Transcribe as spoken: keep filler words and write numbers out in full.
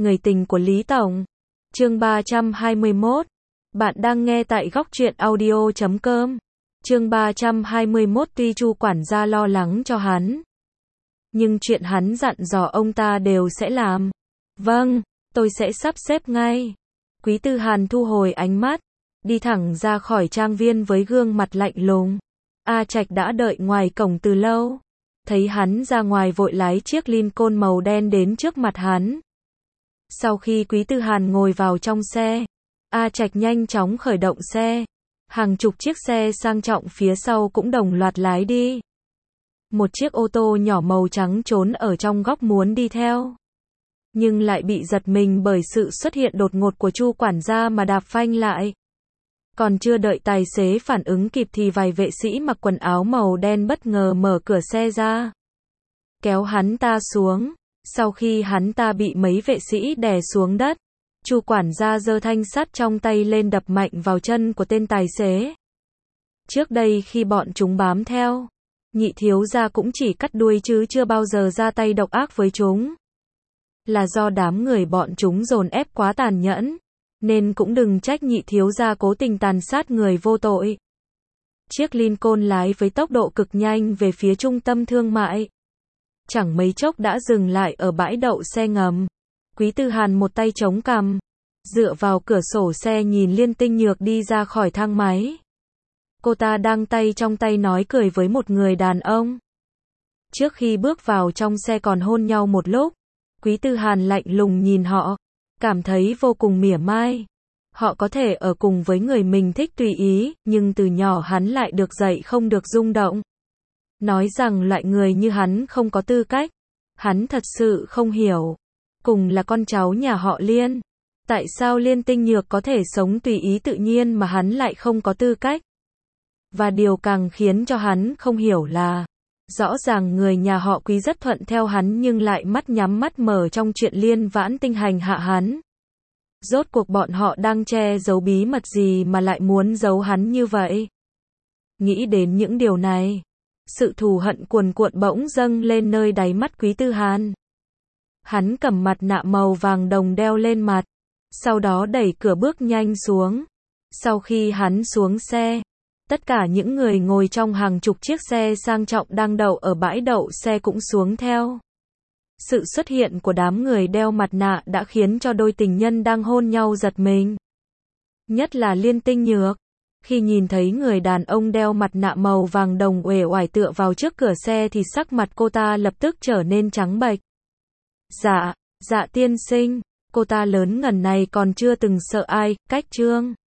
Người tình của Lý Tổng. Chương ba trăm hai mươi mốt. Bạn đang nghe tại góc truyện audio chấm com. Chương ba trăm hai mươi mốt. Tuy Chu quản gia lo lắng cho hắn, nhưng chuyện hắn dặn dò ông ta đều sẽ làm. Vâng, tôi sẽ sắp xếp ngay. Quý Tư Hàn thu hồi ánh mắt, đi thẳng ra khỏi trang viên với gương mặt lạnh lùng. A Trạch đã đợi ngoài cổng từ lâu. Thấy hắn ra ngoài vội lái chiếc Lincoln màu đen đến trước mặt hắn. Sau khi Quý Tư Hàn ngồi vào trong xe, A Trạch nhanh chóng khởi động xe. Hàng chục chiếc xe sang trọng phía sau cũng đồng loạt lái đi. Một chiếc ô tô nhỏ màu trắng trốn ở trong góc muốn đi theo, nhưng lại bị giật mình bởi sự xuất hiện đột ngột của Chu quản gia mà đạp phanh lại. Còn chưa đợi tài xế phản ứng kịp thì vài vệ sĩ mặc quần áo màu đen bất ngờ mở cửa xe ra, kéo hắn ta xuống. Sau khi hắn ta bị mấy vệ sĩ đè xuống đất, Chu quản gia giơ thanh sắt trong tay lên đập mạnh vào chân của tên tài xế. Trước đây khi bọn chúng bám theo, Nhị thiếu gia cũng chỉ cắt đuôi chứ chưa bao giờ ra tay độc ác với chúng. Là do đám người bọn chúng dồn ép quá tàn nhẫn, nên cũng đừng trách nhị thiếu gia cố tình tàn sát người vô tội. Chiếc Lincoln lái với tốc độ cực nhanh về phía trung tâm thương mại. Chẳng mấy chốc đã dừng lại ở bãi đậu xe ngầm. Quý Tư Hàn một tay chống cằm, dựa vào cửa sổ xe nhìn Liên Tinh Nhược đi ra khỏi thang máy. Cô ta đang tay trong tay nói cười với một người đàn ông. Trước khi bước vào trong xe còn hôn nhau một lúc. Quý Tư Hàn lạnh lùng nhìn họ, cảm thấy vô cùng mỉa mai. Họ có thể ở cùng với người mình thích tùy ý, nhưng từ nhỏ hắn lại được dạy không được rung động. Nói rằng loại người như hắn không có tư cách. Hắn thật sự không hiểu. Cùng là con cháu nhà họ Liên, tại sao Liên Tinh Nhược có thể sống tùy ý tự nhiên mà hắn lại không có tư cách? Và điều càng khiến cho hắn không hiểu là, rõ ràng người nhà họ Quý rất thuận theo hắn nhưng lại mắt nhắm mắt mở trong chuyện Liên Vãn Tinh hành hạ hắn. Rốt cuộc bọn họ đang che giấu bí mật gì mà lại muốn giấu hắn như vậy? Nghĩ đến những điều này, sự thù hận cuồn cuộn bỗng dâng lên nơi đáy mắt Quý Tư Hàn. Hắn cầm mặt nạ màu vàng đồng đeo lên mặt, sau đó đẩy cửa bước nhanh xuống. Sau khi hắn xuống xe, tất cả những người ngồi trong hàng chục chiếc xe sang trọng đang đậu ở bãi đậu xe cũng xuống theo. Sự xuất hiện của đám người đeo mặt nạ đã khiến cho đôi tình nhân đang hôn nhau giật mình. Nhất là Liên Tinh Nhược. Khi nhìn thấy người đàn ông đeo mặt nạ màu vàng đồng uể oải tựa vào trước cửa xe thì sắc mặt cô ta lập tức trở nên trắng bệch. Dạ, dạ tiên sinh, cô ta lớn ngần này còn chưa từng sợ ai, cách Trương